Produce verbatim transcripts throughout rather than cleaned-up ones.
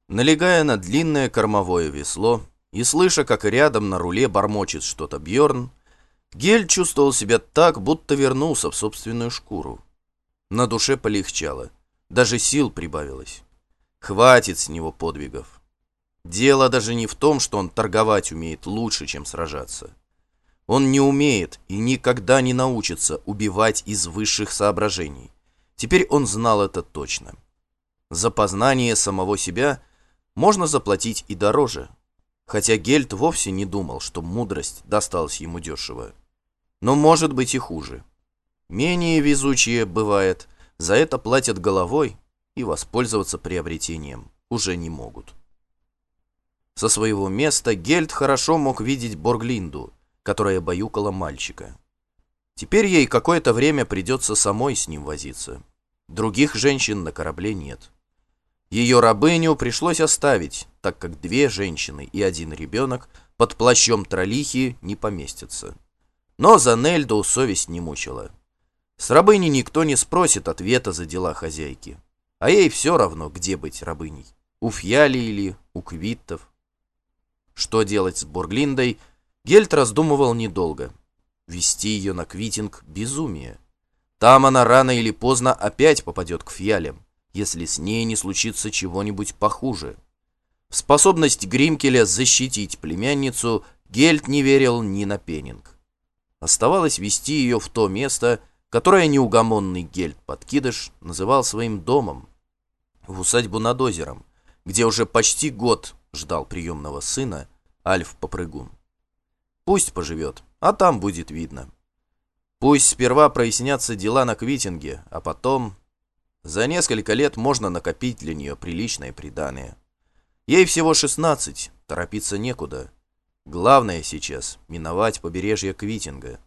Налегая на длинное кормовое весло и слыша, как рядом на руле бормочет что-то Бьорн, Гель чувствовал себя так, будто вернулся в собственную шкуру. На душе полегчало, даже сил прибавилось. Хватит с него подвигов. Дело даже не в том, что он торговать умеет лучше, чем сражаться. Он не умеет и никогда не научится убивать из высших соображений. Теперь он знал это точно. За познание самого себя можно заплатить и дороже, хотя Гельт вовсе не думал, что мудрость досталась ему дешево. Но может быть и хуже. Менее везучие, бывает, за это платят головой и воспользоваться приобретением уже не могут. Со своего места Гельт хорошо мог видеть Борглинду, которая баюкала мальчика. Теперь ей какое-то время придется самой с ним возиться. Других женщин на корабле нет. Ее рабыню пришлось оставить, так как две женщины и один ребенок под плащом троллихи не поместятся. Но за Нельду совесть не мучила. С рабыни никто не спросит ответа за дела хозяйки. А ей все равно, где быть рабыней. У Фьяли или у Квиттов. Что делать с Борглиндой, Гельт раздумывал недолго. Вести ее на Квитинг — безумие. Там она рано или поздно опять попадет к Фьялям, если с ней не случится чего-нибудь похуже. В способность Гримкеля защитить племянницу Гельт не верил ни на пенинг. Оставалось вести ее в то место, которое неугомонный Гельт-подкидыш называл своим домом, в усадьбу над озером, где уже почти год ждал приемного сына Альф-попрыгун. Пусть поживет, а там будет видно. Пусть сперва прояснятся дела на Квитинге, а потом... За несколько лет можно накопить для нее приличное приданое. Ей всего шестнадцать, торопиться некуда. Главное сейчас — миновать побережье Квитинга.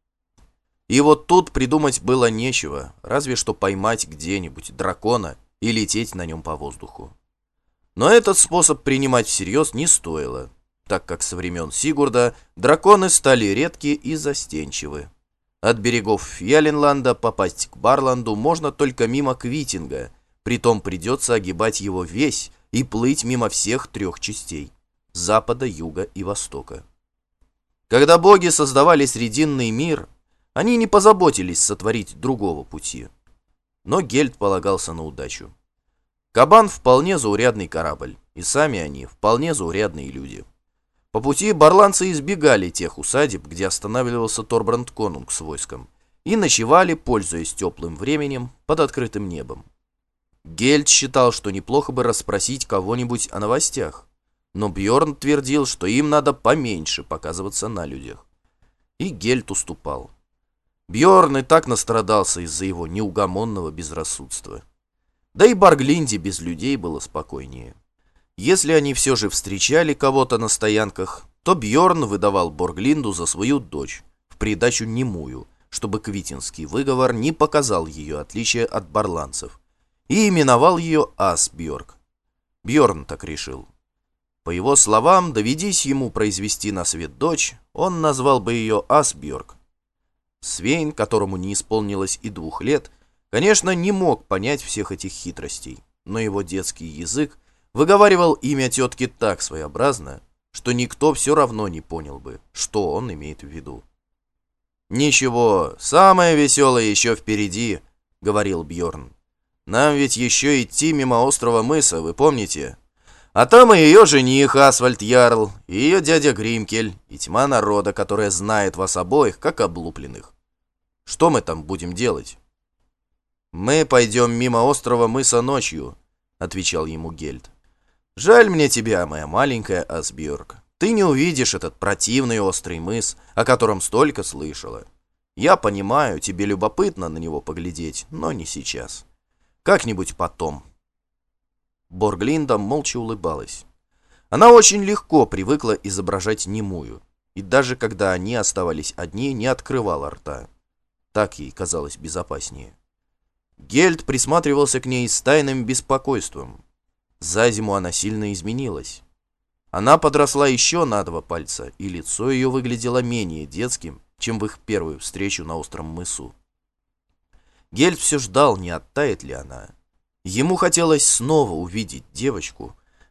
И вот тут придумать было нечего, разве что поймать где-нибудь дракона и лететь на нем по воздуху. Но этот способ принимать всерьез не стоило, так как со времен Сигурда драконы стали редки и застенчивы. От берегов Фьяленланда попасть к Барланду можно только мимо Квитинга, притом придется огибать его весь и плыть мимо всех трех частей — запада, юга и востока. Когда боги создавали Срединный мир, они не позаботились сотворить другого пути. Но Гельт полагался на удачу. Кабан вполне заурядный корабль, и сами они вполне заурядные люди. По пути барландцы избегали тех усадеб, где останавливался Торбранд Конунг с войском, и ночевали, пользуясь теплым временем, под открытым небом. Гельт считал, что неплохо бы расспросить кого-нибудь о новостях, но Бьорн твердил, что им надо поменьше показываться на людях. И Гельт уступал. Бьорн и так настрадался из-за его неугомонного безрассудства. Да и Борглинде без людей было спокойнее. Если они все же встречали кого-то на стоянках, то Бьорн выдавал Борглинду за свою дочь, в придачу немую, чтобы квитинский выговор не показал ее отличия от барландцев, и именовал ее Асбьорг. Бьорн так решил. По его словам, доведись ему произвести на свет дочь, он назвал бы ее Асбьорг. Свейн, которому не исполнилось и двух лет, конечно, не мог понять всех этих хитростей, но его детский язык выговаривал имя тетки так своеобразно, что никто все равно не понял бы, что он имеет в виду. «Ничего, самое веселое еще впереди», — говорил Бьорн. «Нам ведь еще идти мимо острова мыса, вы помните? А там и ее жених Асвальд Ярл, и ее дядя Гримкель, и тьма народа, которая знает вас обоих, как облупленных. Что мы там будем делать?» «Мы пойдем мимо острова мыса ночью», — отвечал ему Гельт. «Жаль мне тебя, моя маленькая Асбьорг. Ты не увидишь этот противный острый мыс, о котором столько слышала. Я понимаю, тебе любопытно на него поглядеть, но не сейчас. Как-нибудь потом». Борглинда молча улыбалась. Она очень легко привыкла изображать немую, и даже когда они оставались одни, не открывала рта. Так ей казалось безопаснее. Гельт присматривался к ней с тайным беспокойством. За зиму она сильно изменилась. Она подросла еще на два пальца, и лицо ее выглядело менее детским, чем в их первую встречу на остром мысу. Гельт все ждал, не оттает ли она. Ему хотелось снова увидеть девочку,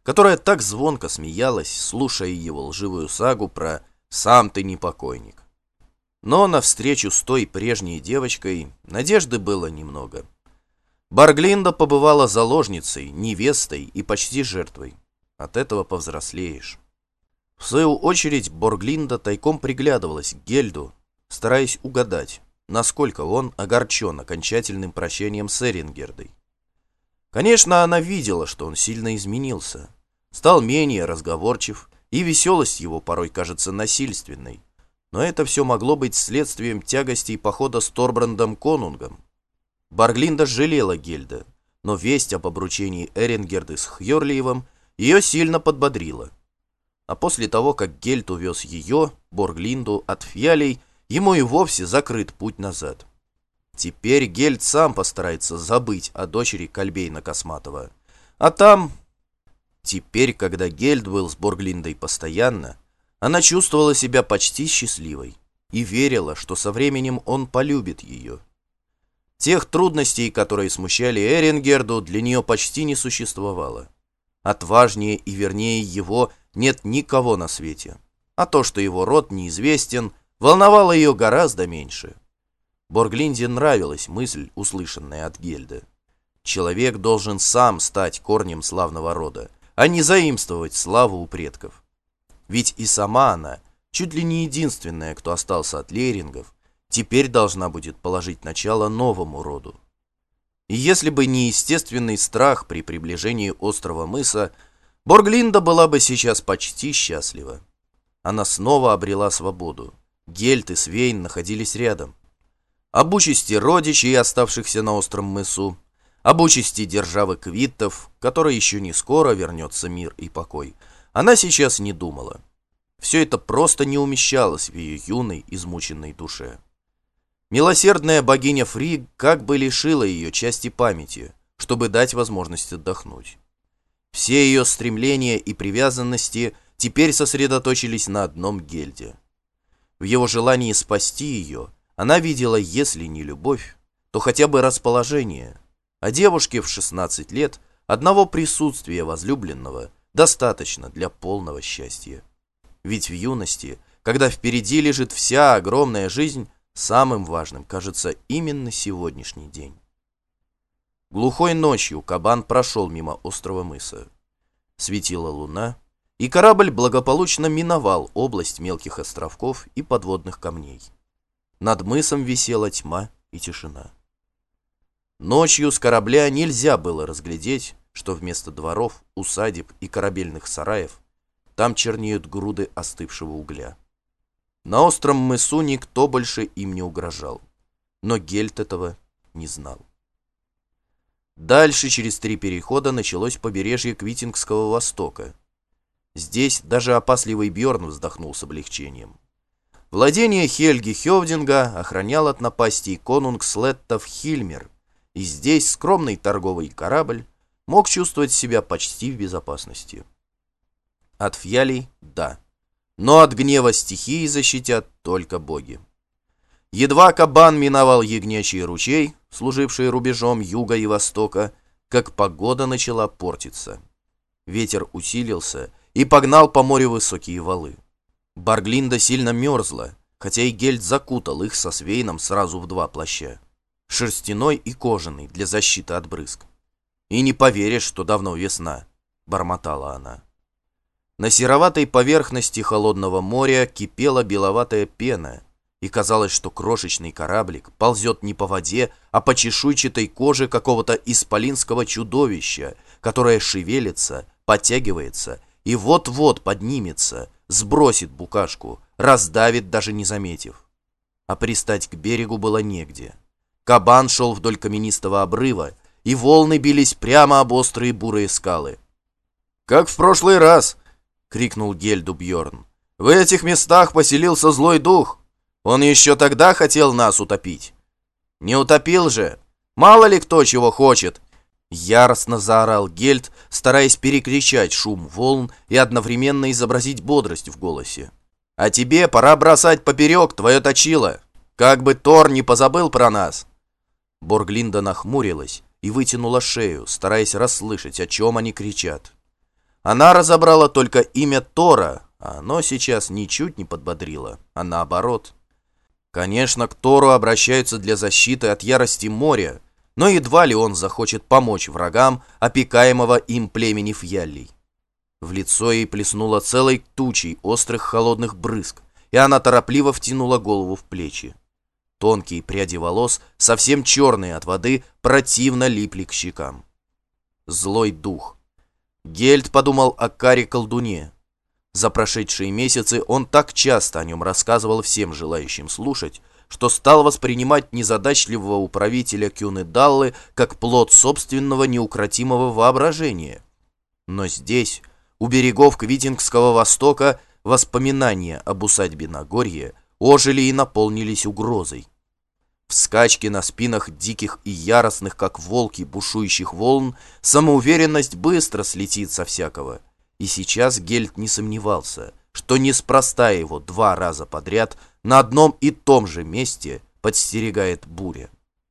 которая так звонко смеялась, слушая его лживую сагу про «сам ты не покойник». Но навстречу с той прежней девочкой надежды было немного. Борглинда побывала заложницей, невестой и почти жертвой. От этого повзрослеешь. В свою очередь Борглинда тайком приглядывалась к Гельду, стараясь угадать, насколько он огорчен окончательным прощением с Эрингердой. Конечно, она видела, что он сильно изменился, стал менее разговорчив, и веселость его порой кажется насильственной, но это все могло быть следствием тягостей похода с Торбрандом Конунгом. Борглинда жалела Гельда, но весть об обручении Эрингерды с Хьорлиевым ее сильно подбодрила. А после того, как Гельд увез ее, Борглинду, от Фьялей, ему и вовсе закрыт путь назад. Теперь Гельд сам постарается забыть о дочери Кальбейна Косматова. А там... Теперь, когда Гельд был с Борглиндой постоянно, она чувствовала себя почти счастливой и верила, что со временем он полюбит ее. Тех трудностей, которые смущали Эрингерду, для нее почти не существовало. Отважнее и вернее его нет никого на свете. А то, что его род неизвестен, волновало ее гораздо меньше. Борглинде нравилась мысль, услышанная от Гельда. Человек должен сам стать корнем славного рода, а не заимствовать славу у предков. Ведь и сама она, чуть ли не единственная, кто остался от лейрингов, теперь должна будет положить начало новому роду. И если бы не естественный страх при приближении острова мыса, Борглинда была бы сейчас почти счастлива. Она снова обрела свободу. Гельд и Свейн находились рядом. Об участи родичей, оставшихся на остром мысу, об участи державы Квиттов, которой еще не скоро вернется мир и покой, она сейчас не думала. Все это просто не умещалось в ее юной, измученной душе. Милосердная богиня Фригг как бы лишила ее части памяти, чтобы дать возможность отдохнуть. Все ее стремления и привязанности теперь сосредоточились на одном Гельде. В его желании спасти ее она видела, если не любовь, то хотя бы расположение, а девушке в шестнадцать лет одного присутствия возлюбленного достаточно для полного счастья. Ведь в юности, когда впереди лежит вся огромная жизнь, самым важным кажется именно сегодняшний день. Глухой ночью Кабан прошел мимо острова мыса. Светила луна, и корабль благополучно миновал область мелких островков и подводных камней. Над мысом висела тьма и тишина. Ночью с корабля нельзя было разглядеть, что вместо дворов, усадеб и корабельных сараев там чернеют груды остывшего угля. На остром мысу никто больше им не угрожал, но Гельд этого не знал. Дальше через три перехода началось побережье Квитингского Востока. Здесь даже опасливый Бьорн вздохнул с облегчением. Владение Хельги Хёвдинга охранял от напастей конунг Слеттов Хильмер, и здесь скромный торговый корабль мог чувствовать себя почти в безопасности. От Фьялей – да, но от гнева стихии защитят только боги. Едва Кабан миновал Ягнячий ручей, служивший рубежом юга и востока, как погода начала портиться. Ветер усилился и погнал по морю высокие валы. Борглинда сильно мерзла, хотя и Гельд закутал их со Свейном сразу в два плаща. Шерстяной и кожаный для защиты от брызг. «И не поверишь, что давно весна», — бормотала она. На сероватой поверхности холодного моря кипела беловатая пена, и казалось, что крошечный кораблик ползет не по воде, а по чешуйчатой коже какого-то исполинского чудовища, которое шевелится, подтягивается и вот-вот поднимется, сбросит букашку, раздавит, даже не заметив. А пристать к берегу было негде. Кабан шел вдоль каменистого обрыва, и волны бились прямо об острые бурые скалы. «Как в прошлый раз!» — крикнул Гельду Бьорн. «В этих местах поселился злой дух. Он еще тогда хотел нас утопить». «Не утопил же! Мало ли кто чего хочет!» Яростно заорал Гельд, стараясь перекричать шум волн и одновременно изобразить бодрость в голосе. «А тебе пора бросать поперек твое точило! Как бы Тор не позабыл про нас!» Борглинда нахмурилась и вытянула шею, стараясь расслышать, о чем они кричат. Она разобрала только имя Тора, а оно сейчас ничуть не подбодрило, а наоборот. Конечно, к Тору обращаются для защиты от ярости моря, но едва ли он захочет помочь врагам опекаемого им племени Фьяллей. В лицо ей плеснуло целой тучей острых холодных брызг, и она торопливо втянула голову в плечи. Тонкие пряди волос, совсем черные от воды, противно липли к щекам. Злой дух. Гельд подумал о Каре-колдуне. За прошедшие месяцы он так часто о нем рассказывал всем желающим слушать, что стал воспринимать незадачливого управителя Кюны-Даллы как плод собственного неукротимого воображения. Но здесь, у берегов Квитингского Востока, воспоминания об усадьбе Нагорье ожили и наполнились угрозой. В скачке на спинах диких и яростных, как волки, бушующих волн, самоуверенность быстро слетит со всякого. И сейчас Гельд не сомневался, что неспроста его два раза подряд на одном и том же месте подстерегает буря.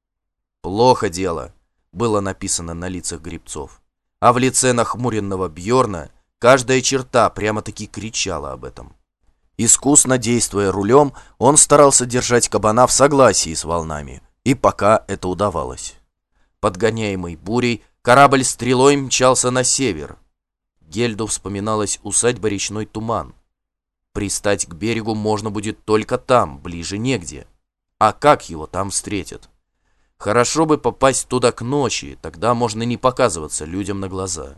«Плохо дело», — было написано на лицах гребцов, а в лице нахмуренного Бьорна каждая черта прямо-таки кричала об этом. Искусно действуя рулем, он старался держать кабана в согласии с волнами, и пока это удавалось. Подгоняемый бурей, корабль стрелой мчался на север. Гельду вспоминалась усадьба Речной Туман. Пристать к берегу можно будет только там, ближе негде. А как его там встретят? Хорошо бы попасть туда к ночи, тогда можно не показываться людям на глаза.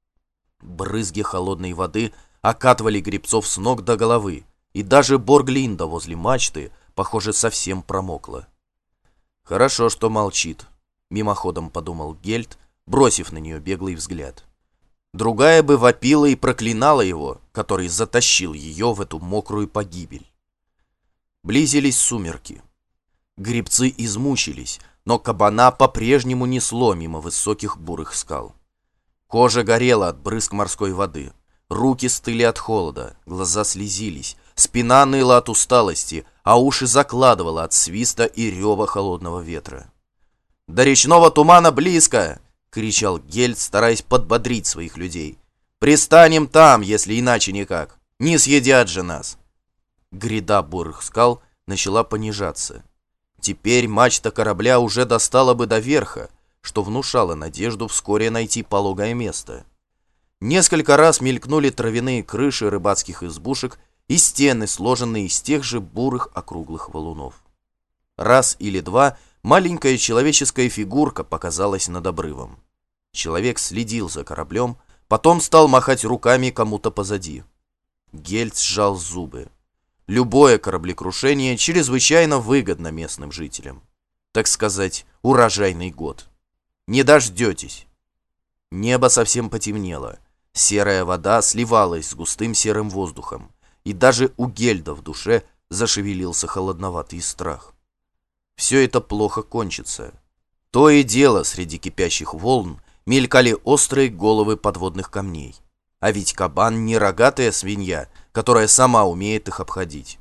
Брызги холодной воды окатывали гребцов с ног до головы, и даже Борглинда возле мачты, похоже, совсем промокла. «Хорошо, что молчит», — мимоходом подумал Гельд, бросив на нее беглый взгляд. Другая бы вопила и проклинала его, который затащил ее в эту мокрую погибель. Близились сумерки. Гребцы измучились, но кабана по-прежнему несло мимо высоких бурых скал. Кожа горела от брызг морской воды, руки стыли от холода, глаза слезились, спина ныла от усталости, а уши закладывало от свиста и рева холодного ветра. «До речного тумана близко!» — кричал Гельд, стараясь подбодрить своих людей. «Пристанем там, если иначе никак. Не съедят же нас!» Гряда бурых скал начала понижаться. Теперь мачта корабля уже достала бы до верха, что внушало надежду вскоре найти пологое место. Несколько раз мелькнули травяные крыши рыбацких избушек и стены, сложенные из тех же бурых округлых валунов. Раз или два маленькая человеческая фигурка показалась над обрывом. Человек следил за кораблем, потом стал махать руками кому-то позади. Гельд сжал зубы. Любое кораблекрушение чрезвычайно выгодно местным жителям. Так сказать, урожайный год. Не дождетесь. Небо совсем потемнело. Серая вода сливалась с густым серым воздухом, и даже у Гельда в душе зашевелился холодноватый страх. Все это плохо кончится. То и дело среди кипящих волн мелькали острые головы подводных камней. А ведь кабан не рогатая свинья, которая сама умеет их обходить.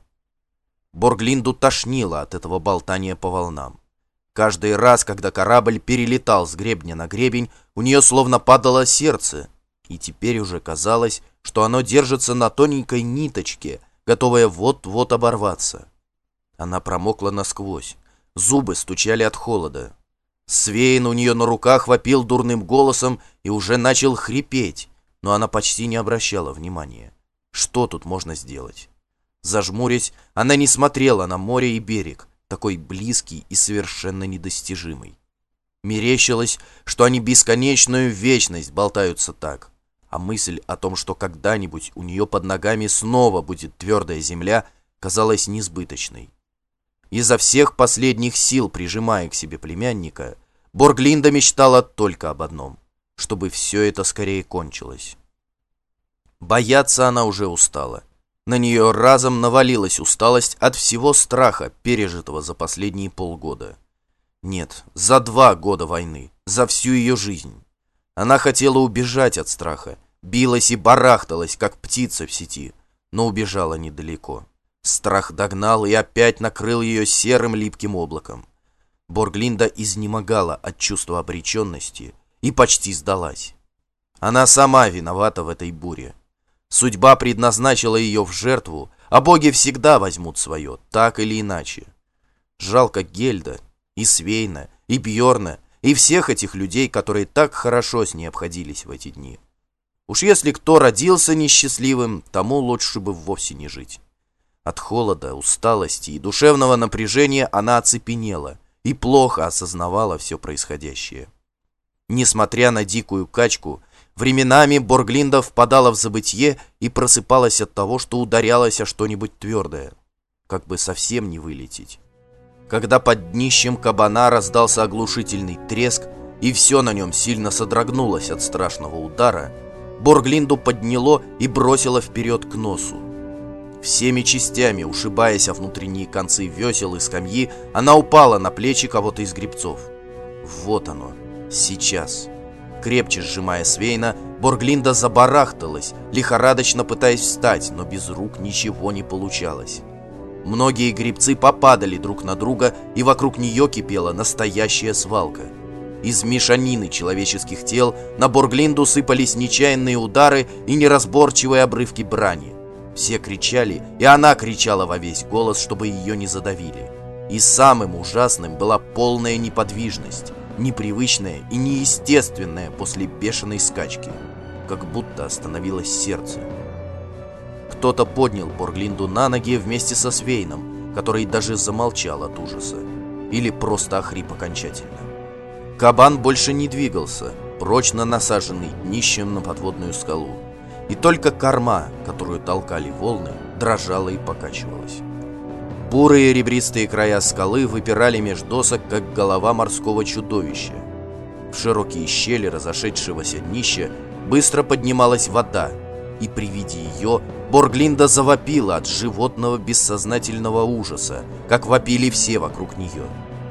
Борглинду тошнило от этого болтания по волнам. Каждый раз, когда корабль перелетал с гребня на гребень, у нее словно падало сердце, и теперь уже казалось, что оно держится на тоненькой ниточке, готовая вот-вот оборваться. Она промокла насквозь, зубы стучали от холода. Свейн у нее на руках вопил дурным голосом и уже начал хрипеть, но она почти не обращала внимания. Что тут можно сделать? Зажмурясь, она не смотрела на море и берег, такой близкий и совершенно недостижимый. Мерещилось, что они бесконечную вечность болтаются так, а мысль о том, что когда-нибудь у нее под ногами снова будет твердая земля, казалась несбыточной. Изо всех последних сил прижимая к себе племянника, Борглинда мечтала только об одном — чтобы все это скорее кончилось. Бояться она уже устала. На нее разом навалилась усталость от всего страха, пережитого за последние полгода. Нет, за два года войны, за всю ее жизнь. Она хотела убежать от страха, билась и барахталась, как птица в сети, но убежала недалеко. Страх догнал и опять накрыл ее серым липким облаком. Борглинда изнемогала от чувства обреченности и почти сдалась. Она сама виновата в этой буре. Судьба предназначила ее в жертву, а боги всегда возьмут свое, так или иначе. Жалко Гельда, и Свейна, и Бьорна, и всех этих людей, которые так хорошо с ней обходились в эти дни. Уж если кто родился несчастливым, тому лучше бы вовсе не жить. От холода, усталости и душевного напряжения она оцепенела и плохо осознавала все происходящее. Несмотря на дикую качку, временами Борглинда впадала в забытье и просыпалась от того, что ударялась о что-нибудь твердое, как бы совсем не вылететь. Когда под днищем кабана раздался оглушительный треск, и все на нем сильно содрогнулось от страшного удара, Борглинду подняло и бросило вперед к носу. Всеми частями, ушибаясь о внутренние концы весел и скамьи, она упала на плечи кого-то из гребцов. Вот оно, сейчас. Крепче сжимая Свейна, Борглинда забарахталась, лихорадочно пытаясь встать, но без рук ничего не получалось. Многие гребцы попадали друг на друга, и вокруг нее кипела настоящая свалка. Из мешанины человеческих тел на Борглинду сыпались нечаянные удары и неразборчивые обрывки брани. Все кричали, и она кричала во весь голос, чтобы ее не задавили. И самым ужасным была полная неподвижность, непривычная и неестественная после бешеной скачки, как будто остановилось сердце. Кто-то поднял Борглинду на ноги вместе со Свейном, который даже замолчал от ужаса, или просто охрип окончательно. Кабан больше не двигался, прочно насаженный днищем на подводную скалу, и только корма, которую толкали волны, дрожала и покачивалась. Бурые ребристые края скалы выпирали меж досок, как голова морского чудовища. В широкие щели разошедшегося днища быстро поднималась вода, и при виде ее Борглинда завопила от животного бессознательного ужаса, как вопили все вокруг нее.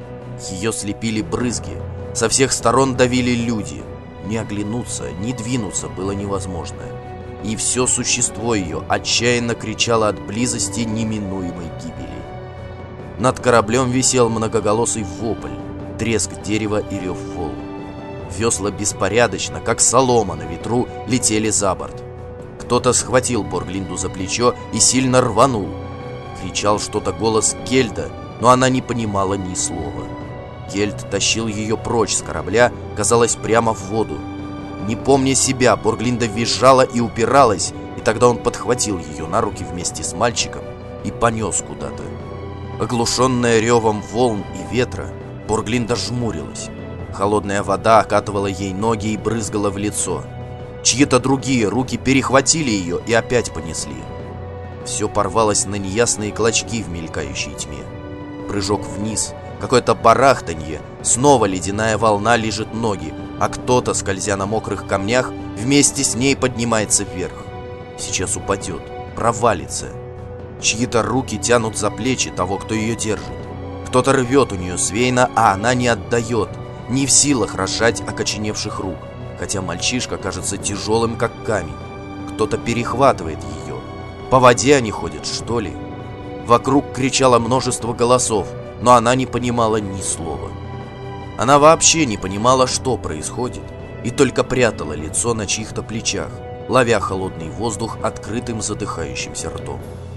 Ее слепили брызги, со всех сторон давили люди. Ни оглянуться, ни двинуться было невозможно. И все существо ее отчаянно кричало от близости неминуемой гибели. Над кораблем висел многоголосый вопль, треск дерева и рев волн. Весла беспорядочно, как солома на ветру, летели за борт. Кто-то схватил Борглинду за плечо и сильно рванул. Кричал что-то голос Гельда, но она не понимала ни слова. Гельд тащил ее прочь с корабля, казалось, прямо в воду. Не помня себя, Борглинда визжала и упиралась, и тогда он подхватил ее на руки вместе с мальчиком и понес куда-то. Оглушенная ревом волн и ветра, Борглинда жмурилась. Холодная вода окатывала ей ноги и брызгала в лицо. Чьи-то другие руки перехватили ее и опять понесли. Все порвалось на неясные клочки в мелькающей тьме. Прыжок вниз, какое-то барахтанье, снова ледяная волна лижет ноги, а кто-то, скользя на мокрых камнях, вместе с ней поднимается вверх. Сейчас упадет, провалится. Чьи-то руки тянут за плечи того, кто ее держит. Кто-то рвет у нее Свейна, а она не отдает, не в силах разжать окоченевших рук, хотя мальчишка кажется тяжелым, как камень. Кто-то перехватывает ее. По воде они ходят, что ли? Вокруг кричало множество голосов, но она не понимала ни слова. Она вообще не понимала, что происходит, и только прятала лицо на чьих-то плечах, ловя холодный воздух открытым задыхающимся ртом.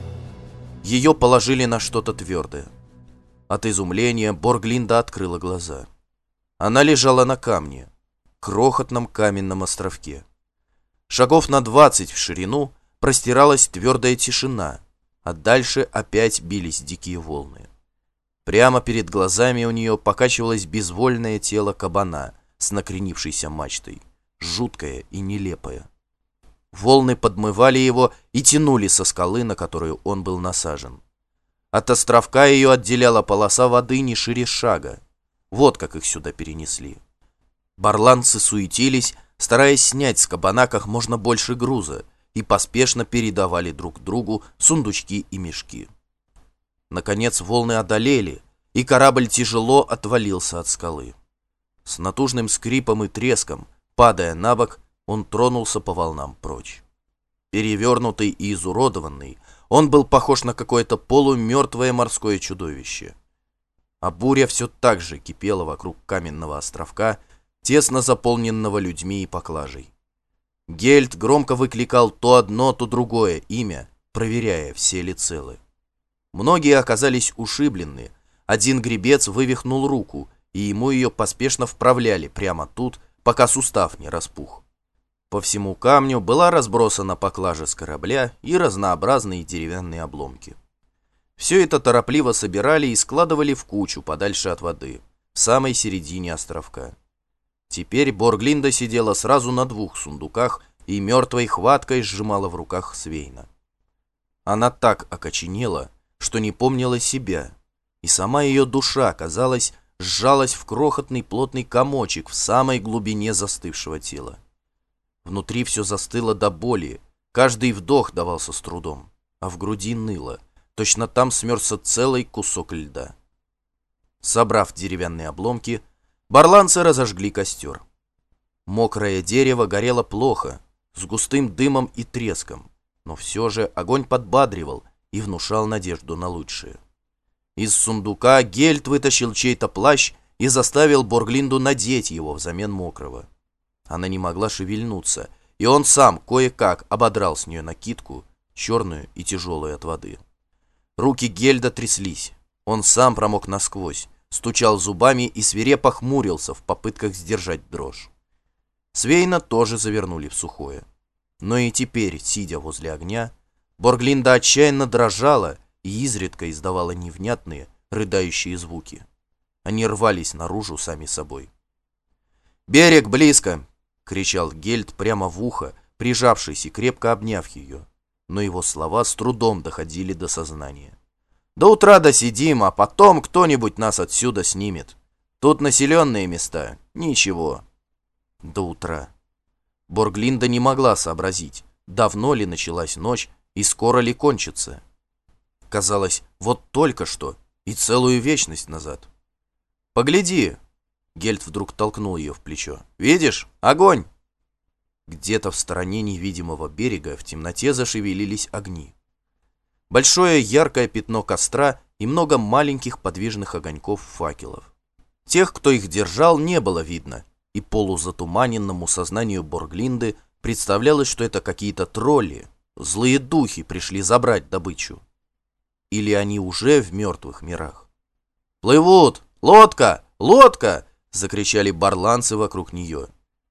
Ее положили на что-то твердое. От изумления Борглинда открыла глаза. Она лежала на камне, крохотном каменном островке. Шагов на двадцать в ширину простиралась твердая тишина, а дальше опять бились дикие волны. Прямо перед глазами у нее покачивалось безвольное тело кабана с накренившейся мачтой, жуткое и нелепое. Волны подмывали его и тянули со скалы, на которую он был насажен. От островка ее отделяла полоса воды не шире шага. Вот как их сюда перенесли. Барланцы суетились, стараясь снять с кабана как можно больше груза, и поспешно передавали друг другу сундучки и мешки. Наконец волны одолели, и корабль тяжело отвалился от скалы. С натужным скрипом и треском, падая на бок, он тронулся по волнам прочь. Перевернутый и изуродованный, он был похож на какое-то полумертвое морское чудовище. А буря все так же кипела вокруг каменного островка, тесно заполненного людьми и поклажей. Гельд громко выкликал то одно, то другое имя, проверяя, все ли целы. Многие оказались ушиблены. Один гребец вывихнул руку, и ему ее поспешно вправляли прямо тут, пока сустав не распух. По всему камню была разбросана поклажа с корабля и разнообразные деревянные обломки. Все это торопливо собирали и складывали в кучу подальше от воды, в самой середине островка. Теперь Борглинда сидела сразу на двух сундуках и мертвой хваткой сжимала в руках Свейна. Она так окоченела, что не помнила себя, и сама ее душа, казалось, сжалась в крохотный плотный комочек в самой глубине застывшего тела. Внутри все застыло до боли, каждый вдох давался с трудом, а в груди ныло, точно там смерзся целый кусок льда. Собрав деревянные обломки, барланцы разожгли костер. Мокрое дерево горело плохо, с густым дымом и треском, но все же огонь подбадривал и внушал надежду на лучшее. Из сундука Гельд вытащил чей-то плащ и заставил Борглинду надеть его взамен мокрого. Она не могла шевельнуться, и он сам кое-как ободрал с нее накидку, черную и тяжелую от воды. Руки Гельда тряслись, он сам промок насквозь, стучал зубами и свирепо хмурился в попытках сдержать дрожь. Свейна тоже завернули в сухое. Но и теперь, сидя возле огня, Борглинда отчаянно дрожала и изредка издавала невнятные, рыдающие звуки. Они рвались наружу сами собой. «Берег близко!» — кричал Гельд прямо в ухо, прижавшись и крепко обняв ее. Но его слова с трудом доходили до сознания. «До утра досидим, а потом кто-нибудь нас отсюда снимет. Тут населенные места. Ничего». До утра. Борглинда не могла сообразить, давно ли началась ночь и скоро ли кончится. Казалось, вот только что и целую вечность назад. «Погляди!» — Гельд вдруг толкнул ее в плечо. «Видишь? Огонь!» Где-то в стороне невидимого берега в темноте зашевелились огни. Большое яркое пятно костра и много маленьких подвижных огоньков факелов. Тех, кто их держал, не было видно, и полузатуманенному сознанию Борглинды представлялось, что это какие-то тролли, злые духи пришли забрать добычу. Или они уже в мертвых мирах? «Плывут! Лодка! Лодка!» — закричали барланцы вокруг нее.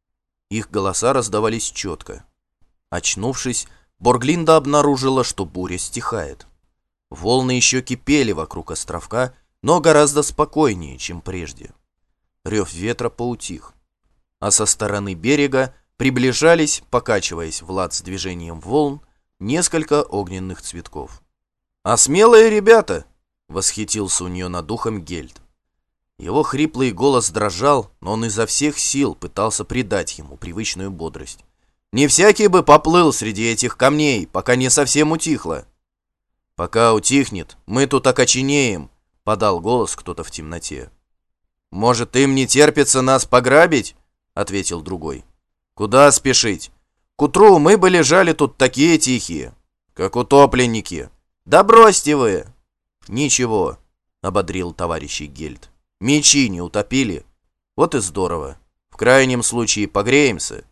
Их голоса раздавались четко. Очнувшись, Борглинда обнаружила, что буря стихает. Волны еще кипели вокруг островка, но гораздо спокойнее, чем прежде. Рев ветра поутих, а со стороны берега приближались, покачиваясь в лад с движением волн, несколько огненных цветков. «А смелые ребята!» — восхитился у нее над ухом Гельд. Его хриплый голос дрожал, но он изо всех сил пытался придать ему привычную бодрость. «Не всякий бы поплыл среди этих камней, пока не совсем утихло». «Пока утихнет, мы тут окоченеем», — подал голос кто-то в темноте. «Может, им не терпится нас пограбить?» — ответил другой. «Куда спешить? К утру мы бы лежали тут такие тихие, как утопленники. Да бросьте вы!» «Ничего», — ободрил товарищей Гельд. «Мечи не утопили. Вот и здорово. В крайнем случае погреемся».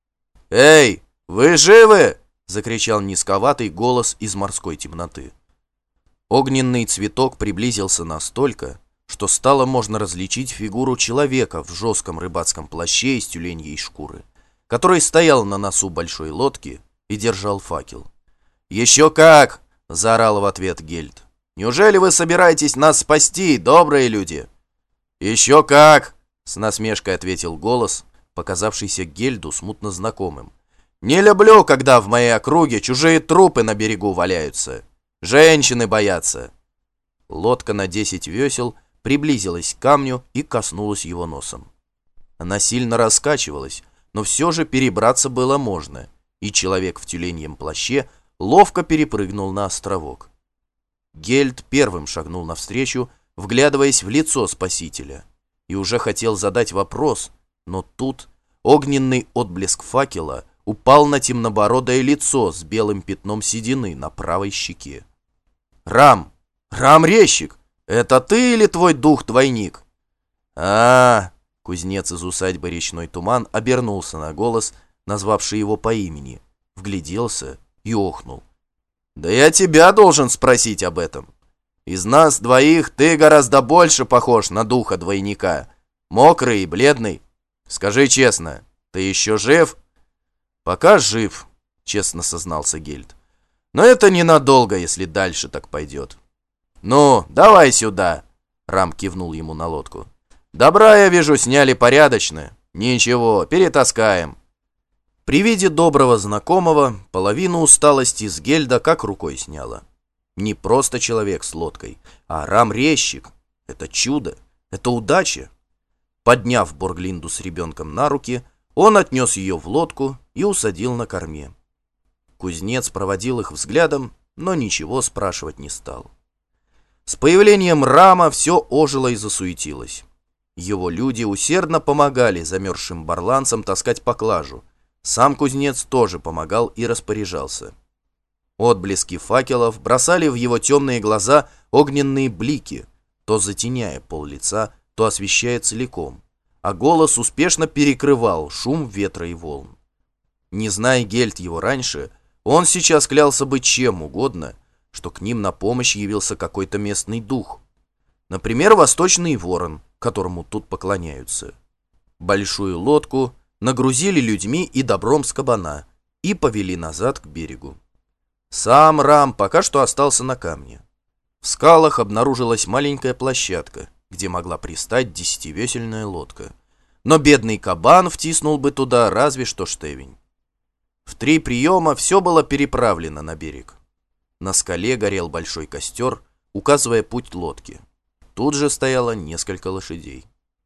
«Эй, вы живы?» — закричал низковатый голос из морской темноты. Огненный цветок приблизился настолько, что стало можно различить фигуру человека в жестком рыбацком плаще из тюленьей шкуры, который стоял на носу большой лодки и держал факел. «Еще как!» — заорал в ответ Гельд. «Неужели вы собираетесь нас спасти, добрые люди?» «Еще как!» — с насмешкой ответил голос, показавшийся Гельду смутно знакомым. «Не люблю, когда в моей округе чужие трупы на берегу валяются. Женщины боятся». Лодка на десять весел приблизилась к камню и коснулась его носом. Она сильно раскачивалась, но все же перебраться было можно, и человек в тюленьем плаще ловко перепрыгнул на островок. Гельд первым шагнул навстречу, вглядываясь в лицо спасителя, и уже хотел задать вопрос, но тут огненный отблеск факела упал на темнобородое лицо с белым пятном седины на правой щеке. «Рам! Рам-резчик! Это ты или твой дух-двойник?» а, -а, -а Кузнец из усадьбы Речной Туман обернулся на голос, назвавший его по имени, вгляделся и охнул. «Да я тебя должен спросить об этом. Из нас двоих ты гораздо больше похож на духа двойника. Мокрый и бледный. Скажи честно, ты еще жив?» «Пока жив», — честно сознался Гельд. «Но это ненадолго, если дальше так пойдет». «Ну, давай сюда», — Рам кивнул ему на лодку. «Добра, я вижу, сняли порядочно. Ничего, перетаскаем». При виде доброго знакомого половину усталости с Гельда как рукой сняло. Не просто человек с лодкой, а Рам-резчик. Это чудо, это удача. Подняв Борглинду с ребенком на руки, он отнес ее в лодку и усадил на корме. Кузнец проводил их взглядом, но ничего спрашивать не стал. С появлением Рама все ожило и засуетилось. Его люди усердно помогали замерзшим барланцам таскать поклажу. Сам кузнец тоже помогал и распоряжался. Отблески факелов бросали в его темные глаза огненные блики, то затеняя пол лица, то освещая целиком, а голос успешно перекрывал шум ветра и волн. Не зная Гельд его раньше, он сейчас клялся бы чем угодно, что к ним на помощь явился какой-то местный дух. Например, восточный ворон, которому тут поклоняются. Большую лодку нагрузили людьми и добром с кабана и повели назад к берегу. Сам Рам пока что остался на камне. В скалах обнаружилась маленькая площадка, где могла пристать десятивесельная лодка. Но бедный кабан втиснул бы туда разве что штевень. В три приема все было переправлено на берег. На скале горел большой костер, указывая путь лодки. Тут же стояло несколько лошадей.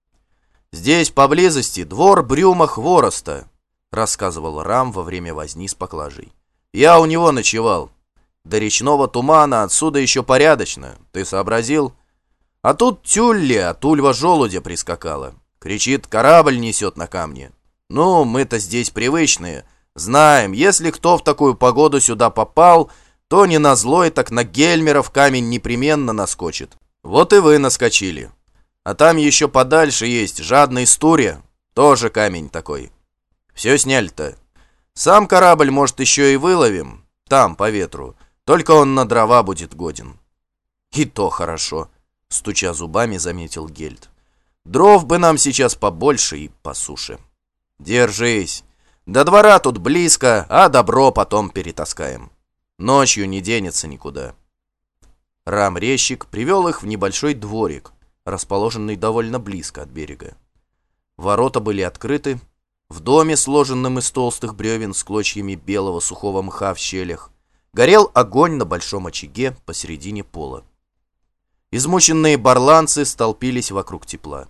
«Здесь поблизости двор Брюма Хвороста», — рассказывал Рам во время возни с поклажей. «Я у него ночевал. До речного тумана отсюда еще порядочно, ты сообразил? А тут Тюлли от Ульва-желудя прискакала. Кричит, корабль несет на камне. Ну, мы-то здесь привычные. Знаем, если кто в такую погоду сюда попал, то не на злой, так на Гельмеров камень непременно наскочит. Вот и вы наскочили. А там еще подальше есть жадный Стуря, тоже камень такой. Все сняли-то. Сам корабль, может, еще и выловим, там, по ветру, только он на дрова будет годен». «И то хорошо», — стуча зубами, заметил Гельд. «Дров бы нам сейчас побольше и по суше». «Держись. До двора тут близко, а добро потом перетаскаем. Ночью не денется никуда». Рам-резчик привел их в небольшой дворик, расположенный довольно близко от берега. Ворота были открыты. В доме, сложенном из толстых бревен с клочьями белого сухого мха в щелях, горел огонь на большом очаге посередине пола. Измученные барланцы столпились вокруг тепла.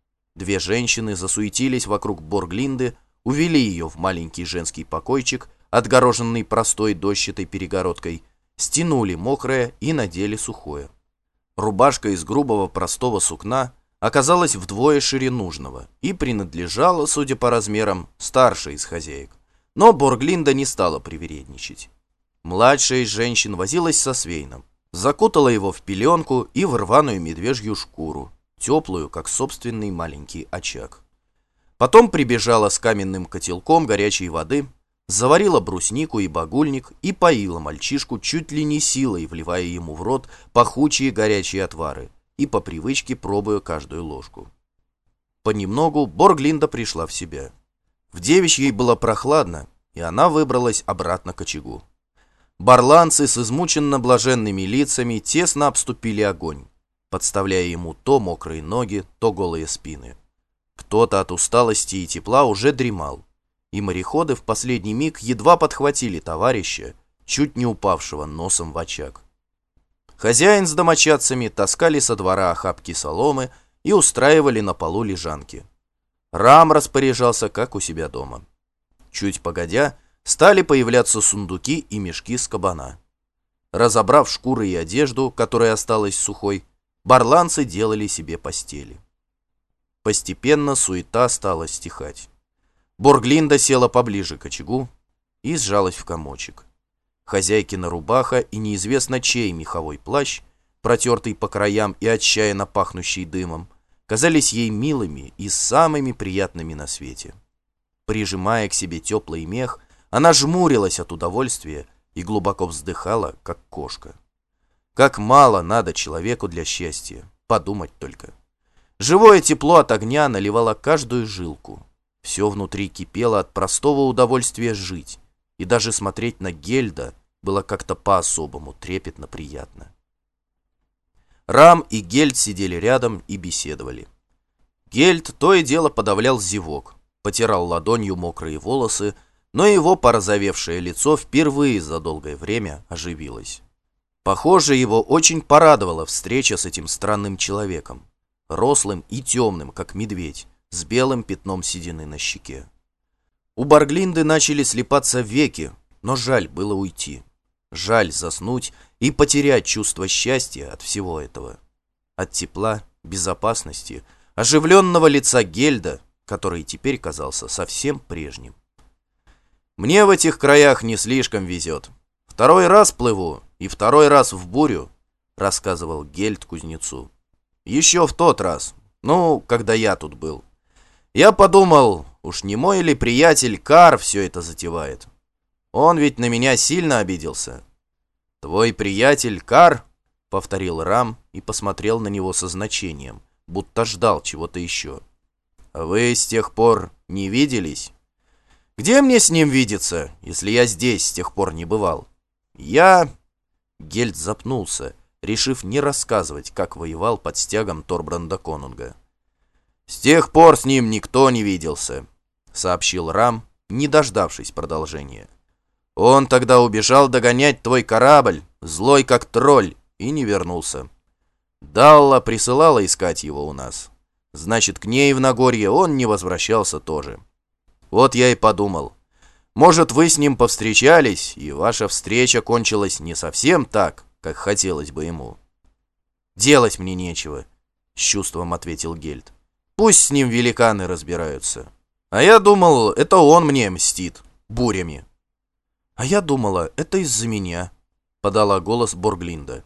Две женщины засуетились вокруг Борглинды, увели ее в маленький женский покойчик, отгороженный простой дощатой перегородкой, стянули мокрое и надели сухое. Рубашка из грубого простого сукна оказалась вдвое шире нужного и принадлежала, судя по размерам, старшей из хозяек. Но Борглинда не стала привередничать. Младшая из женщин возилась со Свейном, закутала его в пеленку и в рваную медвежью шкуру, теплую, как собственный маленький очаг. Потом прибежала с каменным котелком горячей воды, заварила бруснику и багульник и поила мальчишку чуть ли не силой, вливая ему в рот пахучие горячие отвары и по привычке пробуя каждую ложку. Понемногу Борглинда пришла в себя. В девичьей было прохладно, и она выбралась обратно к очагу. Барланцы с измученно-блаженными лицами тесно обступили огонь, подставляя ему то мокрые ноги, то голые спины. Кто-то от усталости и тепла уже дремал, и мореходы в последний миг едва подхватили товарища, чуть не упавшего носом в очаг. Хозяин с домочадцами таскали со двора охапки соломы и устраивали на полу лежанки. Рам распоряжался, как у себя дома. Чуть погодя, стали появляться сундуки и мешки с кабана. Разобрав шкуры и одежду, которая осталась сухой, барланцы делали себе постели. Постепенно суета стала стихать. Борглинда села поближе к очагу и сжалась в комочек. Хозяйкина рубаха и неизвестно чей меховой плащ, протертый по краям и отчаянно пахнущий дымом, казались ей милыми и самыми приятными на свете. Прижимая к себе теплый мех, она жмурилась от удовольствия и глубоко вздыхала, как кошка. Как мало надо человеку для счастья, подумать только. Живое тепло от огня наливало каждую жилку. Все внутри кипело от простого удовольствия жить, и даже смотреть на Гельда было как-то по-особому трепетно приятно. Рам и Гельд сидели рядом и беседовали. Гельд то и дело подавлял зевок, потирал ладонью мокрые волосы, но его порозовевшее лицо впервые за долгое время оживилось. Похоже, его очень порадовала встреча с этим странным человеком, рослым и темным, как медведь, с белым пятном седины на щеке. У Борглинды начали слипаться веки, но жаль было уйти. Жаль заснуть и потерять чувство счастья от всего этого. От тепла, безопасности, оживленного лица Гельда, который теперь казался совсем прежним. «Мне в этих краях не слишком везет. Второй раз плыву, и второй раз в бурю», — рассказывал Гельд кузнецу. «Еще в тот раз, ну, когда я тут был. Я подумал, уж не мой ли приятель Кар все это затевает? Он ведь на меня сильно обиделся». «Твой приятель Кар?» — повторил Рам и посмотрел на него со значением, будто ждал чего-то еще. «Вы с тех пор не виделись?» «Где мне с ним видеться, если я здесь с тех пор не бывал? Я...» Гельд запнулся, решив не рассказывать, как воевал под стягом Торбранда Конунга. «С тех пор с ним никто не виделся», — сообщил Рам, не дождавшись продолжения. «Он тогда убежал догонять твой корабль, злой как тролль, и не вернулся. Далла присылала искать его у нас. Значит, к ней в Нагорье он не возвращался тоже. Вот я и подумал, может, вы с ним повстречались, и ваша встреча кончилась не совсем так, как хотелось бы ему». «Делать мне нечего», — с чувством ответил Гельд. «Пусть с ним великаны разбираются. А я думал, это он мне мстит бурями». «А я думала, это из-за меня», — подала голос Борглинда.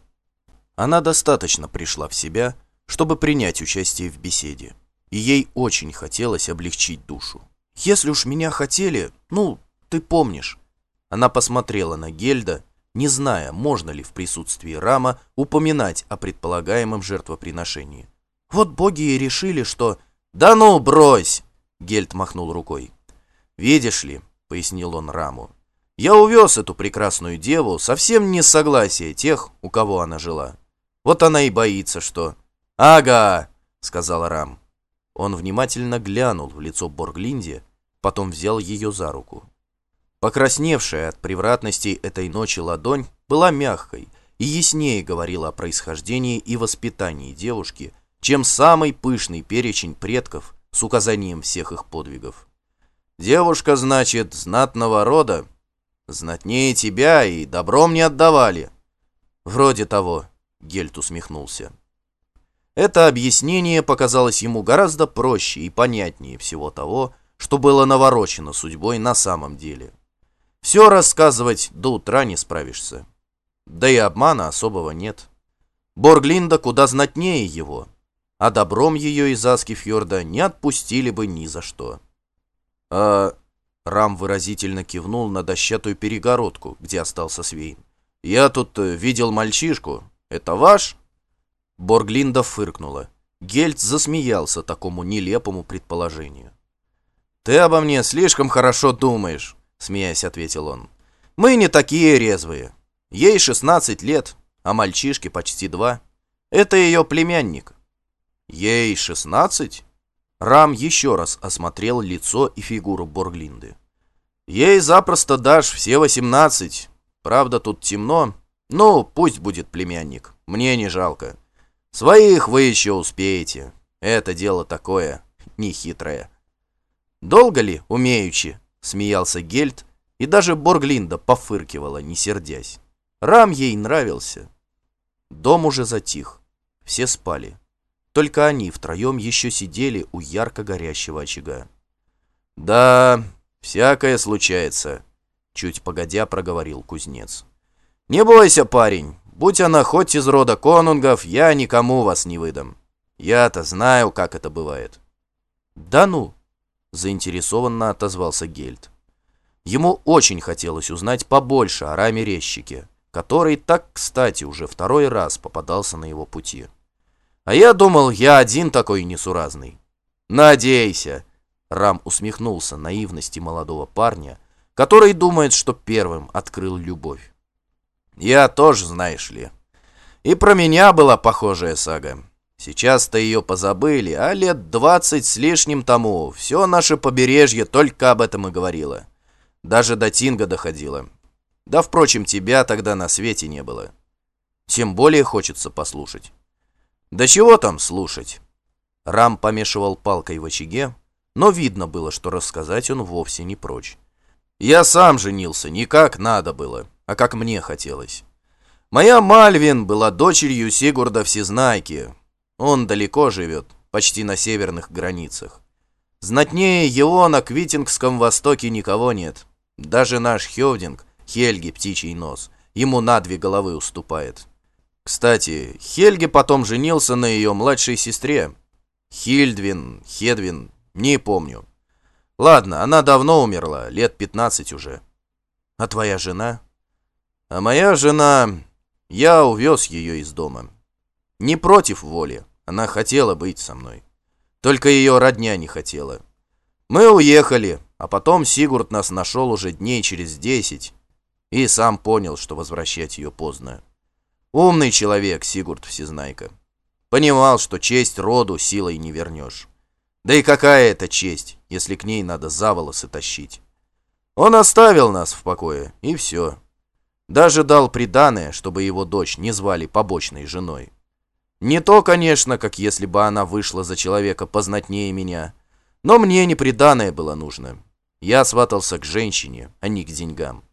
Она достаточно пришла в себя, чтобы принять участие в беседе, и ей очень хотелось облегчить душу. «Если уж меня хотели, ну, ты помнишь». Она посмотрела на Гельда, не зная, можно ли в присутствии Рама упоминать о предполагаемом жертвоприношении. «Вот боги и решили, что...» «Да ну, брось!» — Гельд махнул рукой. «Видишь ли», — пояснил он Раму, — «я увез эту прекрасную деву совсем не с согласия тех, у кого она жила. Вот она и боится, что...» «Ага!» — сказал Рам. Он внимательно глянул в лицо Борглинде, потом взял ее за руку. Покрасневшая от превратностей этой ночи ладонь была мягкой и яснее говорила о происхождении и воспитании девушки, чем самый пышный перечень предков с указанием всех их подвигов. «Девушка, значит, знатного рода? Знатнее тебя и добром не отдавали». «Вроде того», — Гельд усмехнулся. Это объяснение показалось ему гораздо проще и понятнее всего того, что было наворочено судьбой на самом деле. Все рассказывать до утра не справишься. Да и обмана особого нет. Борглинда куда знатнее его, а добром ее из Аскифьорда не отпустили бы ни за что. А... Рам выразительно кивнул на дощатую перегородку, где остался Свейн. «Я тут видел мальчишку. Это ваш?» Борглинда фыркнула. Гельд засмеялся такому нелепому предположению. «Ты обо мне слишком хорошо думаешь», — смеясь ответил он. «Мы не такие резвые. Ей шестнадцать лет, а мальчишке почти два. Это ее племянник». «Ей шестнадцать?» Рам еще раз осмотрел лицо и фигуру Борглинды. «Ей запросто дашь все восемнадцать. Правда, тут темно. Ну, пусть будет племянник. Мне не жалко. Своих вы еще успеете. Это дело такое, нехитрое». «Долго ли, умеючи?» — смеялся Гельд, и даже Борглинда пофыркивала, не сердясь. Рам ей нравился. Дом уже затих. Все спали. Только они втроем еще сидели у ярко горящего очага. «Да, всякое случается», — чуть погодя проговорил кузнец. «Не бойся, парень, будь она хоть из рода конунгов, я никому вас не выдам. Я-то знаю, как это бывает». «Да ну!» заинтересованно отозвался Гельд. Ему очень хотелось узнать побольше о Раме Резчике, который так кстати уже второй раз попадался на его пути. А я думал, я один такой несуразный. Надейся. Рам усмехнулся наивности молодого парня, который думает, что первым открыл любовь. Я тоже, знаешь ли. И про меня была похожая сага. Сейчас-то ее позабыли, а лет двадцать с лишним тому все наше побережье только об этом и говорило. Даже до Тинга доходило. Да, впрочем, тебя тогда на свете не было. Тем более хочется послушать. Да чего там слушать? Рам помешивал палкой в очаге, но видно было, что рассказать он вовсе не прочь. Я сам женился, не как надо было, а как мне хотелось. Моя Мальвин была дочерью Сигурда Всезнайки. Он далеко живет, почти на северных границах. Знатнее его на Квитингском востоке никого нет. Даже наш Хёвдинг, Хельги Птичий Нос, ему на две головы уступает. Кстати, Хельги потом женился на ее младшей сестре. Хильдвин, Хедвин, не помню. Ладно, она давно умерла, лет пятнадцать уже. А твоя жена? А моя жена... Я увез ее из дома. Не против воли, она хотела быть со мной. Только ее родня не хотела. Мы уехали, а потом Сигурд нас нашел уже дней через десять и сам понял, что возвращать ее поздно. Умный человек Сигурд Всезнайка. Понимал, что честь роду силой не вернешь. Да и какая это честь, если к ней надо за волосы тащить? Он оставил нас в покое, и все. Даже дал приданое, чтобы его дочь не звали побочной женой. Не то, конечно, как если бы она вышла за человека познатнее меня, но мне не приданое было нужно. Я сватался к женщине, а не к деньгам.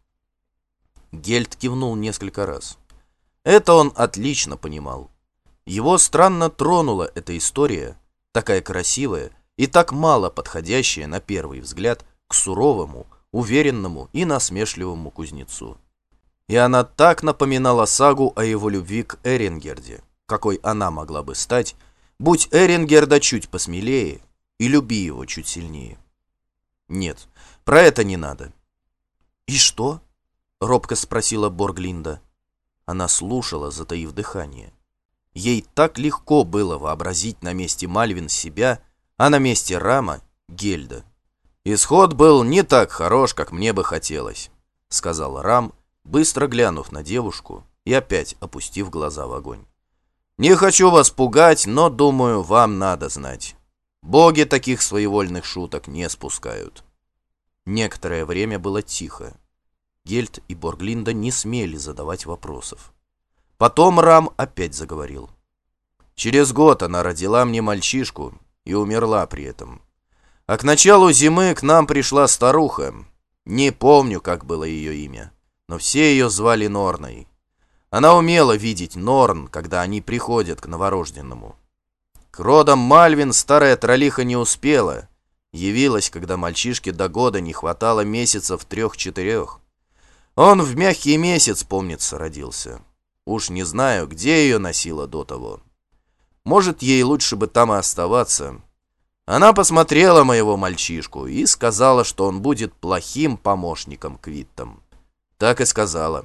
Гельд кивнул несколько раз. Это он отлично понимал. Его странно тронула эта история, такая красивая и так мало подходящая на первый взгляд к суровому, уверенному и насмешливому кузнецу. И она так напоминала сагу о его любви к Эрингерде, какой она могла бы стать, будь Эрингерда чуть посмелее и люби его чуть сильнее. Нет, про это не надо. «И что?» — робко спросила Борглинда. Она слушала, затаив дыхание. Ей так легко было вообразить на месте Мальвин себя, а на месте Рама — Гельда. «Исход был не так хорош, как мне бы хотелось», — сказал Рам, быстро глянув на девушку и опять опустив глаза в огонь. «Не хочу вас пугать, но, думаю, вам надо знать. Боги таких своевольных шуток не спускают». Некоторое время было тихо. Гельд и Борглинда не смели задавать вопросов. Потом Рам опять заговорил. «Через год она родила мне мальчишку и умерла при этом. А к началу зимы к нам пришла старуха. Не помню, как было ее имя, но все ее звали Норной. Она умела видеть Норн, когда они приходят к новорожденному. К родам Мальвин старая троллиха не успела. Явилась, когда мальчишке до года не хватало месяцев трех-четырех. Он в мягкий месяц, помнится, родился. Уж не знаю, где ее носила до того. Может, ей лучше бы там и оставаться. Она посмотрела моего мальчишку и сказала, что он будет плохим помощником Квиттам. Так и сказала».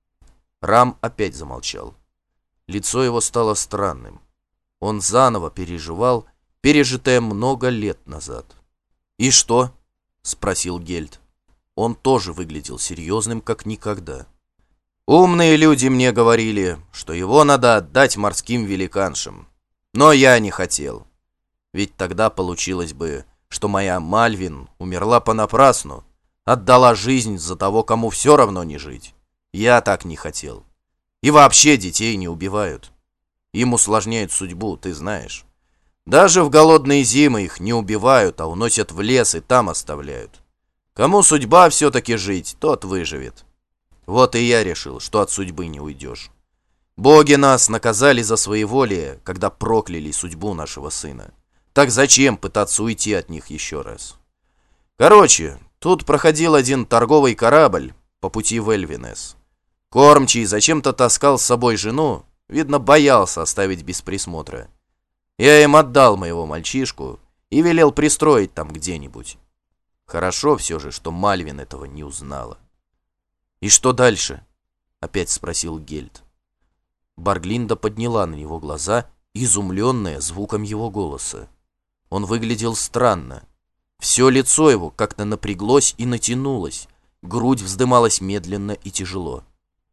Рам опять замолчал. Лицо его стало странным. Он заново переживал пережитое много лет назад. «И что?» — спросил Гельд. Он тоже выглядел серьезным, как никогда. «Умные люди мне говорили, что его надо отдать морским великаншам. Но я не хотел. Ведь тогда получилось бы, что моя Мальвин умерла понапрасну, отдала жизнь за того, кому все равно не жить. Я так не хотел. И вообще детей не убивают. Им усложняют судьбу, ты знаешь. Даже в голодные зимы их не убивают, а уносят в лес и там оставляют. Кому судьба все-таки жить, тот выживет. Вот и я решил, что от судьбы не уйдешь. Боги нас наказали за своеволие, когда прокляли судьбу нашего сына. Так зачем пытаться уйти от них еще раз? Короче, тут проходил один торговый корабль по пути в Эльвинес. Кормчий зачем-то таскал с собой жену, видно, боялся оставить без присмотра. Я им отдал моего мальчишку, и велел пристроить там где-нибудь. Хорошо все же, что Мальвин этого не узнала. «И что дальше?» — опять спросил Гельд. Борглинда подняла на него глаза, изумленная звуком его голоса. Он выглядел странно. Все лицо его как-то напряглось и натянулось, грудь вздымалась медленно и тяжело.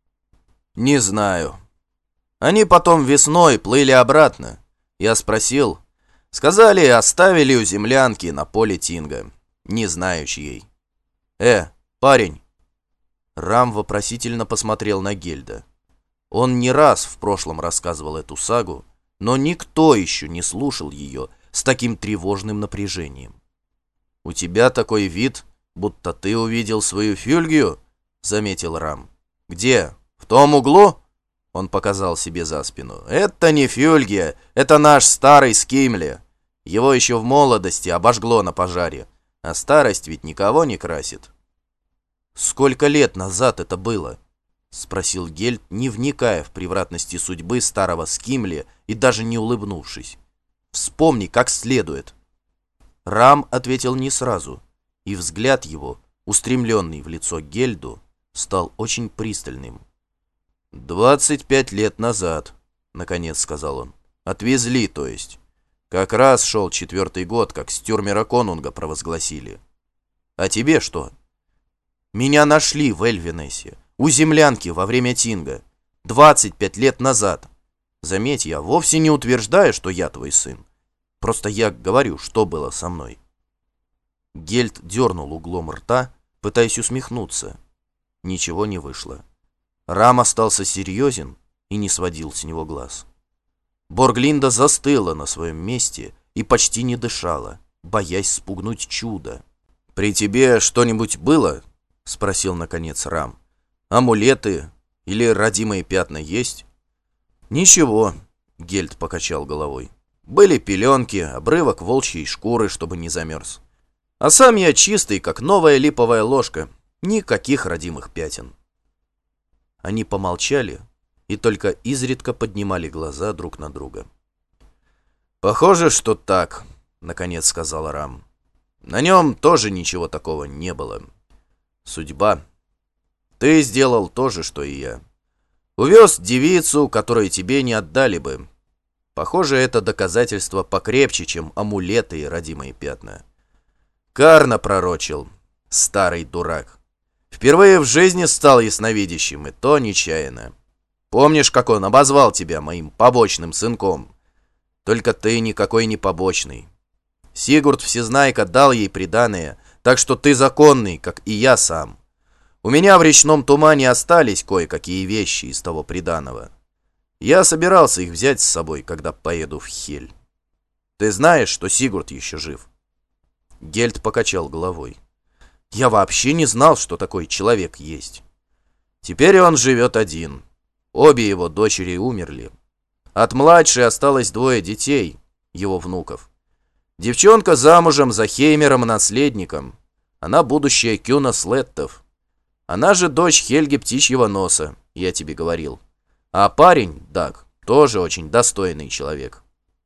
«Не знаю. Они потом весной плыли обратно. Я спросил. Сказали, оставили у землянки на поле Тинга. Не знаю чьей. Э, парень!» Рам вопросительно посмотрел на Гельда. Он не раз в прошлом рассказывал эту сагу, но никто еще не слушал ее с таким тревожным напряжением. «У тебя такой вид, будто ты увидел свою Фюльгию», — заметил Рам. «Где? В том углу?» — он показал себе за спину. «Это не Фюльгия, это наш старый Скимли. Его еще в молодости обожгло на пожаре, а старость ведь никого не красит». «Сколько лет назад это было?» — спросил Гельд, не вникая в превратности судьбы старого Скимли и даже не улыбнувшись. «Вспомни как следует». Рам ответил не сразу, и взгляд его, устремленный в лицо Гельду, стал очень пристальным. «Двадцать пять лет назад», — наконец сказал он. «Отвезли, то есть. Как раз шел четвертый год, как Стюрмера Конунга провозгласили. А тебе что?» «Меня нашли в Эльвинесе, у землянки во время Тинга, двадцать пять лет назад. Заметь, я вовсе не утверждаю, что я твой сын. Просто я говорю, что было со мной». Гельд дернул углом рта, пытаясь усмехнуться. Ничего не вышло. Рам остался серьезен и не сводил с него глаз. Борглинда застыла на своем месте и почти не дышала, боясь спугнуть чудо. «При тебе что-нибудь было?» — спросил наконец Рам. «Амулеты или родимые пятна есть?» «Ничего», — Гельд покачал головой. «Были пеленки, обрывок волчьей шкуры, чтобы не замерз. А сам я чистый, как новая липовая ложка. Никаких родимых пятен». Они помолчали и только изредка поднимали глаза друг на друга. «Похоже, что так», — наконец сказал Рам. «На нем тоже ничего такого не было. Судьба. Ты сделал то же, что и я. Увез девицу, которую тебе не отдали бы. Похоже, это доказательство покрепче, чем амулеты и родимые пятна. Карна пророчил, старый дурак. Впервые в жизни стал ясновидящим, и то нечаянно. Помнишь, как он обозвал тебя моим побочным сынком? Только ты никакой не побочный. Сигурд Всезнайка дал ей приданое, так что ты законный, как и я сам. У меня в речном тумане остались кое-какие вещи из того приданого. Я собирался их взять с собой, когда поеду в Хель. Ты знаешь, что Сигурд еще жив?» Гельд покачал головой. «Я вообще не знал, что такой человек есть. Теперь он живет один. Обе его дочери умерли. От младшей осталось двое детей, его внуков. Девчонка замужем за Хеймером-наследником. Она будущая Кюна Слеттов. Она же дочь Хельги Птичьего Носа, я тебе говорил. А парень, Даг, тоже очень достойный человек».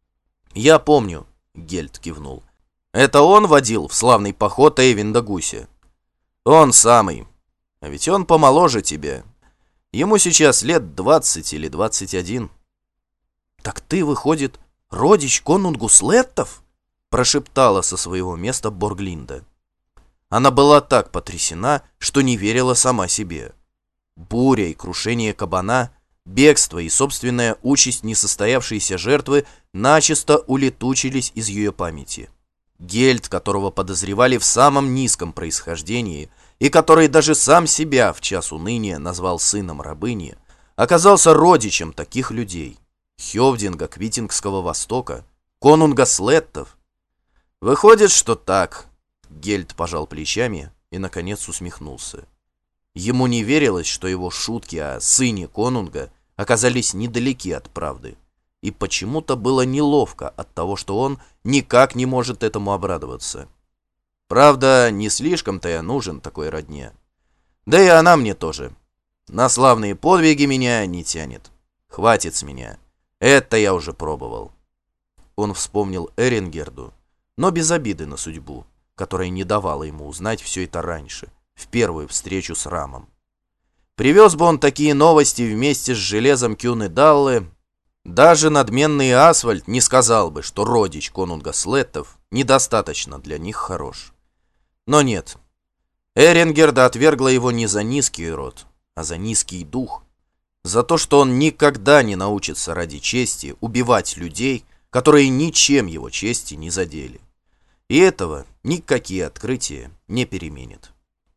«Я помню», — Гельд кивнул. «Это он водил в славный поход Эйвинда Гуся?» «Он самый. А ведь он помоложе тебя. Ему сейчас лет двадцать или двадцать один». «Так ты, выходит, родич конунгу Слеттов?» — прошептала со своего места Борглинда. Она была так потрясена, что не верила сама себе. Буря и крушение кабана, бегство и собственная участь несостоявшейся жертвы начисто улетучились из ее памяти. Гельд, которого подозревали в самом низком происхождении и который даже сам себя в час уныния назвал сыном рабыни, оказался родичем таких людей. Хёвдинга Квитингского Востока, конунга Слеттов. «Выходит, что так». Гельд пожал плечами и, наконец, усмехнулся. Ему не верилось, что его шутки о сыне конунга оказались недалеки от правды, и почему-то было неловко от того, что он никак не может этому обрадоваться. Правда, не слишком-то я нужен такой родне. Да и она мне тоже. На славные подвиги меня не тянет. Хватит с меня. Это я уже пробовал. Он вспомнил Эрингерду, но без обиды на судьбу, которая не давала ему узнать все это раньше, в первую встречу с Рамом. Привез бы он такие новости вместе с железом Кюны-Даллы, даже надменный Асвальд не сказал бы, что родич конунга Слеттов недостаточно для них хорош. Но нет, Эрингерда отвергла его не за низкий род, а за низкий дух, за то, что он никогда не научится ради чести убивать людей, которые ничем его чести не задели. И этого никакие открытия не переменят.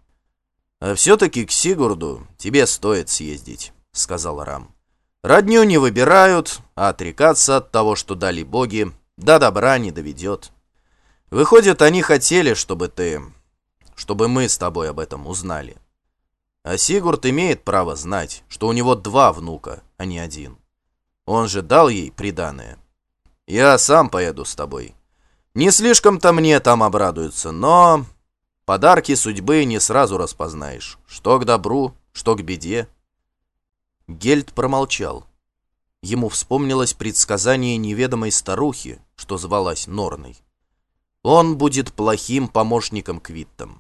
«А все-таки к Сигурду тебе стоит съездить», — сказал Рам. «Родню не выбирают, а отрекаться от того, что дали боги, до добра не доведет. Выходит, они хотели, чтобы ты... чтобы мы с тобой об этом узнали. А Сигурд имеет право знать, что у него два внука, а не один. Он же дал ей приданое. Я сам поеду с тобой. Не слишком-то мне там обрадуются, но... подарки судьбы не сразу распознаешь, что к добру, что к беде». Гельд промолчал. Ему вспомнилось предсказание неведомой старухи, что звалась Норной. Он будет плохим помощником Квиттам.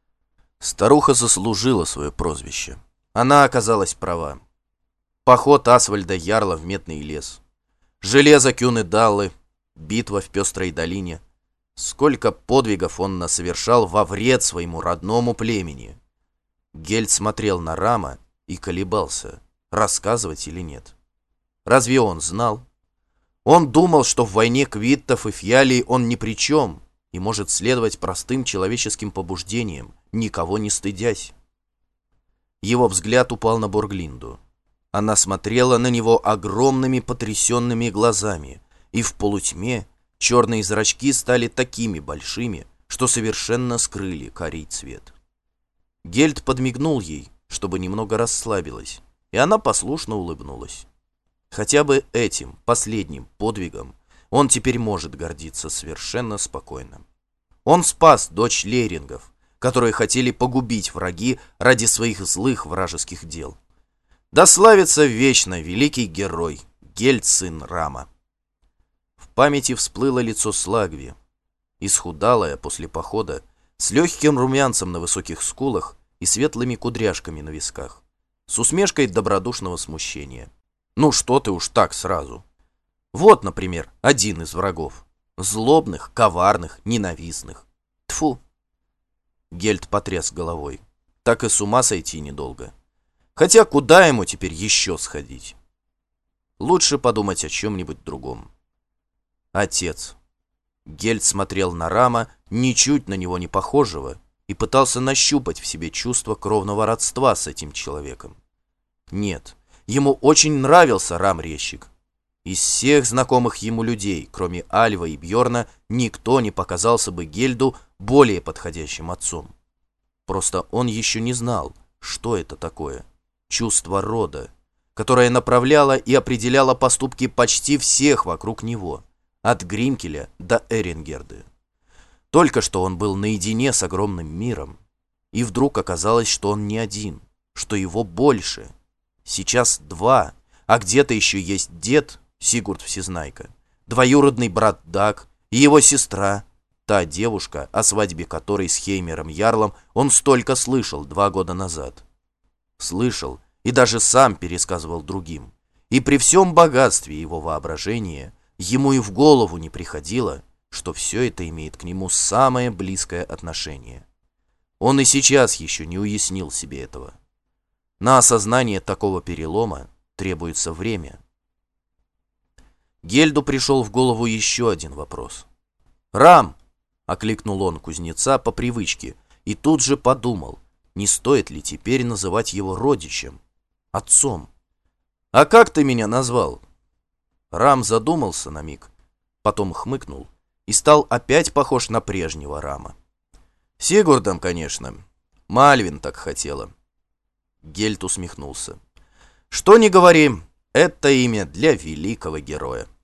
Старуха заслужила свое прозвище. Она оказалась права. Поход Асвальда Ярла в Медный лес, железо Кюны-Даллы, битва в Пестрой долине. Сколько подвигов он насовершал во вред своему родному племени. Гельд смотрел на Рама и колебался, рассказывать или нет. Разве он знал? Он думал, что в войне Квиттов и Фьялий он ни при чем и может следовать простым человеческим побуждениям, никого не стыдясь. Его взгляд упал на Борглинду. Она смотрела на него огромными потрясенными глазами, и в полутьме черные зрачки стали такими большими, что совершенно скрыли карий цвет. Гельд подмигнул ей, чтобы немного расслабилась, и она послушно улыбнулась. Хотя бы этим, последним подвигом, он теперь может гордиться совершенно спокойно. Он спас дочь Лейрингов, которые хотели погубить враги ради своих злых вражеских дел. Да славится вечно великий герой, Гельд, сын Рама. В памяти всплыло лицо Слагви, исхудалое после похода, с легким румянцем на высоких скулах и светлыми кудряшками на висках, с усмешкой добродушного смущения. Ну что ты уж так сразу. Вот, например, один из врагов. Злобных, коварных, ненавистных. Тьфу. Гельд потряс головой. Так и с ума сойти недолго. Хотя куда ему теперь еще сходить? Лучше подумать о чем-нибудь другом. Отец. Гельд смотрел на Рама, ничуть на него не похожего, и пытался нащупать в себе чувство кровного родства с этим человеком. Нет, ему очень нравился Рам-резчик. Из всех знакомых ему людей, кроме Альва и Бьорна, никто не показался бы Гельду более подходящим отцом. Просто он еще не знал, что это такое. Чувство рода, которое направляло и определяло поступки почти всех вокруг него, от Гримкеля до Эрингерды. Только что он был наедине с огромным миром, и вдруг оказалось, что он не один, что его больше. Сейчас два, а где-то еще есть дед Сигурд Всезнайка, двоюродный брат Даг и его сестра, та девушка, о свадьбе которой с Хеймером Ярлом он столько слышал два года назад. Слышал и даже сам пересказывал другим. И при всем богатстве его воображения ему и в голову не приходило, что все это имеет к нему самое близкое отношение. Он и сейчас еще не уяснил себе этого. На осознание такого перелома требуется время. Гельду пришел в голову еще один вопрос. «Рам!» — окликнул он кузнеца по привычке и тут же подумал, не стоит ли теперь называть его родичем, отцом. «А как ты меня назвал?» Рам задумался на миг, потом хмыкнул и стал опять похож на прежнего Рама. «Сигурдом, конечно. Мальвин так хотела». Гельд усмехнулся. «Что ни говори, это имя для великого героя».